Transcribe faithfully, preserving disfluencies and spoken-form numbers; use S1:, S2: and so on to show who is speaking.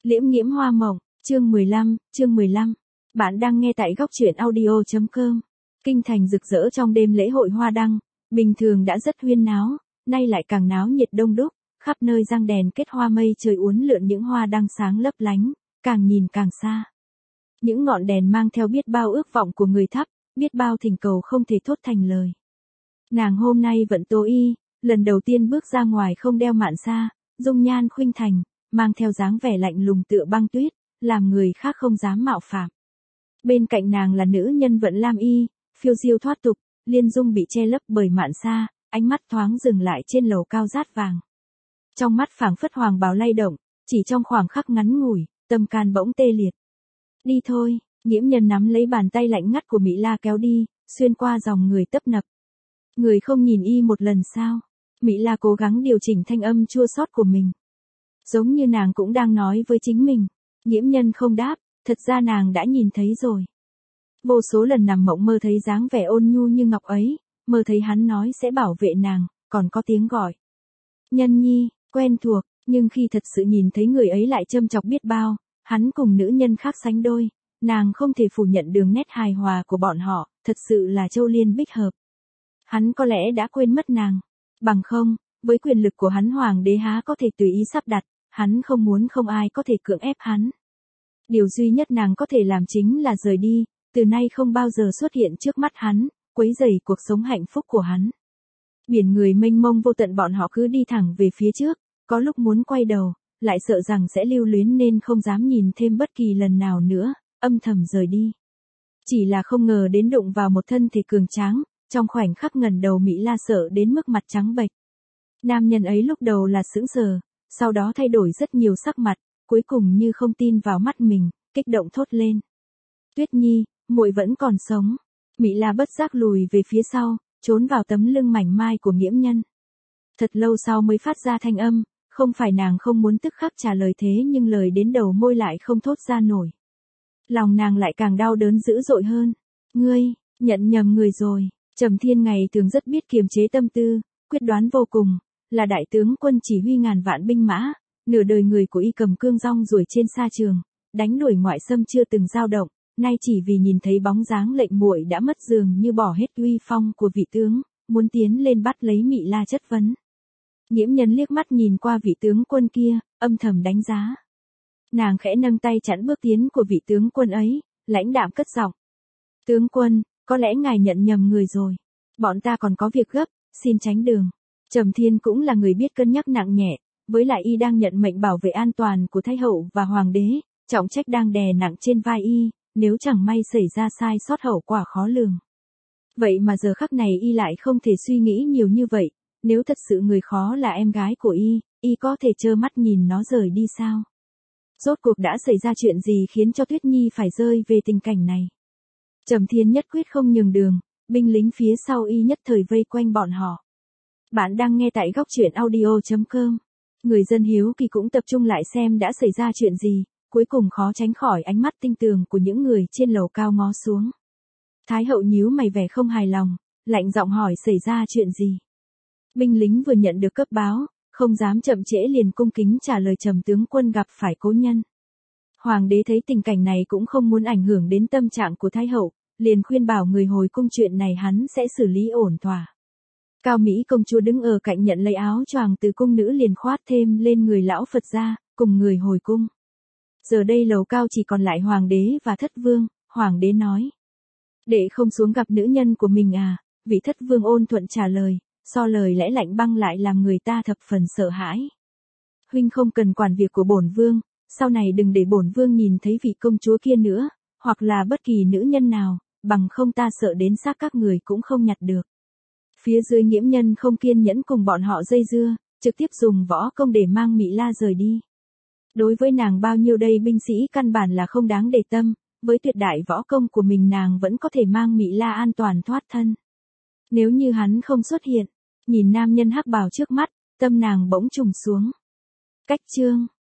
S1: Liễm nghiễm hoa mộng, chương mười lăm, chương mười lăm. Bạn đang nghe tại góc truyện audio chấm com. Kinh thành rực rỡ trong đêm lễ hội hoa đăng, bình thường đã rất huyên náo, nay lại càng náo nhiệt đông đúc, khắp nơi răng đèn kết hoa mây trời uốn lượn những hoa đăng sáng lấp lánh, càng nhìn càng xa. Những ngọn đèn mang theo biết bao ước vọng của người thắp, biết bao thỉnh cầu không thể thốt thành lời. Nàng hôm nay vận tố y, lần đầu tiên bước ra ngoài không đeo mạn sa, dung nhan khuynh thành, mang theo dáng vẻ lạnh lùng tựa băng tuyết, làm người khác không dám mạo phạm. Bên cạnh nàng là nữ nhân vận lam y, phiêu diêu thoát tục, liên dung bị che lấp bởi mạn sa, ánh mắt thoáng dừng lại trên lầu cao rát vàng. Trong mắt phảng phất hoàng bào lay động, chỉ trong khoảng khắc ngắn ngủi, tâm can bỗng tê liệt. Đi thôi, Nghiễm Nhân nắm lấy bàn tay lạnh ngắt của Mỹ La kéo đi, xuyên qua dòng người tấp nập. Người không nhìn y một lần sao? Mỹ La cố gắng điều chỉnh thanh âm chua xót của mình. Giống như nàng cũng đang nói với chính mình. Nghiễm Nhân không đáp, thật ra nàng đã nhìn thấy rồi. Vô số lần nằm mộng mơ thấy dáng vẻ ôn nhu như ngọc ấy, mơ thấy hắn nói sẽ bảo vệ nàng, còn có tiếng gọi. Nhân nhi, quen thuộc, nhưng khi thật sự nhìn thấy người ấy lại châm chọc biết bao, hắn cùng nữ nhân khác sánh đôi, nàng không thể phủ nhận đường nét hài hòa của bọn họ, thật sự là châu liên bích hợp. Hắn có lẽ đã quên mất nàng, bằng không, với quyền lực của hắn hoàng đế há có thể tùy ý sắp đặt, hắn không muốn không ai có thể cưỡng ép hắn. Điều duy nhất nàng có thể làm chính là rời đi, từ nay không bao giờ xuất hiện trước mắt hắn, quấy rầy cuộc sống hạnh phúc của hắn. Biển người mênh mông vô tận bọn họ cứ đi thẳng về phía trước, có lúc muốn quay đầu, lại sợ rằng sẽ lưu luyến nên không dám nhìn thêm bất kỳ lần nào nữa, âm thầm rời đi. Chỉ là không ngờ đến đụng vào một thân thể cường tráng, trong khoảnh khắc ngẩng đầu Mỹ La sợ đến mức mặt trắng bệch. Nam nhân ấy lúc đầu là sững sờ, sau đó thay đổi rất nhiều sắc mặt, cuối cùng như không tin vào mắt mình, kích động thốt lên. Tuyết Nhi, muội vẫn còn sống. Mỹ La bất giác lùi về phía sau, trốn vào tấm lưng mảnh mai của Nghiễm Nhân. Thật lâu sau mới phát ra thanh âm, không phải nàng không muốn tức khắc trả lời thế nhưng lời đến đầu môi lại không thốt ra nổi. Lòng nàng lại càng đau đớn dữ dội hơn. Ngươi, nhận nhầm người rồi. Trầm Thiên ngày thường rất biết kiềm chế tâm tư, quyết đoán vô cùng, là đại tướng quân chỉ huy ngàn vạn binh mã, nửa đời người của y cầm cương rong ruổi trên sa trường, đánh đuổi ngoại xâm chưa từng dao động, nay chỉ vì nhìn thấy bóng dáng lệnh muội đã mất dường như bỏ hết uy phong của vị tướng, muốn tiến lên bắt lấy Mỹ La chất vấn. Nghiễm Nhân liếc mắt nhìn qua vị tướng quân kia, âm thầm đánh giá. Nàng khẽ nâng tay chặn bước tiến của vị tướng quân ấy, lãnh đạm cất giọng. Tướng quân, có lẽ ngài nhận nhầm người rồi. Bọn ta còn có việc gấp, xin tránh đường. Trầm Thiên cũng là người biết cân nhắc nặng nhẹ, với lại y đang nhận mệnh bảo vệ an toàn của Thái hậu và Hoàng đế, trọng trách đang đè nặng trên vai y, nếu chẳng may xảy ra sai sót hậu quả khó lường. Vậy mà giờ khắc này y lại không thể suy nghĩ nhiều như vậy, nếu thật sự người khó là em gái của y, y có thể trơ mắt nhìn nó rời đi sao? Rốt cuộc đã xảy ra chuyện gì khiến cho Tuyết Nhi phải rơi về tình cảnh này? Trầm Thiên nhất quyết không nhường đường, binh lính phía sau y nhất thời vây quanh bọn họ. Bạn đang nghe tại góc truyện audio chấm com. Người dân hiếu kỳ cũng tập trung lại xem đã xảy ra chuyện gì, cuối cùng khó tránh khỏi ánh mắt tinh tường của những người trên lầu cao ngó xuống. Thái hậu nhíu mày vẻ không hài lòng, lạnh giọng hỏi xảy ra chuyện gì. Binh lính vừa nhận được cấp báo, không dám chậm trễ liền cung kính trả lời Trầm tướng quân gặp phải cố nhân. Hoàng đế thấy tình cảnh này cũng không muốn ảnh hưởng đến tâm trạng của Thái hậu, liền khuyên bảo người hồi cung chuyện này hắn sẽ xử lý ổn thỏa. Cao Mỹ công chúa đứng ở cạnh nhận lấy áo choàng từ cung nữ liền khoát thêm lên người lão Phật gia, cùng người hồi cung. Giờ đây lầu cao chỉ còn lại hoàng đế và thất vương, hoàng đế nói. Đệ không xuống gặp nữ nhân của mình à, vị thất vương ôn thuận trả lời, so lời lẽ lạnh băng lại làm người ta thập phần sợ hãi. Huynh không cần quản việc của bổn vương, sau này đừng để bổn vương nhìn thấy vị công chúa kia nữa, hoặc là bất kỳ nữ nhân nào, bằng không ta sợ đến xác các người cũng không nhặt được. Phía dưới Nghiễm Nhân không kiên nhẫn cùng bọn họ dây dưa, trực tiếp dùng võ công để mang Mỹ La rời đi. Đối với nàng bao nhiêu đây binh sĩ căn bản là không đáng để tâm, với tuyệt đại võ công của mình nàng vẫn có thể mang Mỹ La an toàn thoát thân. Nếu như hắn không xuất hiện, nhìn nam nhân hắc bào trước mắt, tâm nàng bỗng trùng xuống. Cách chương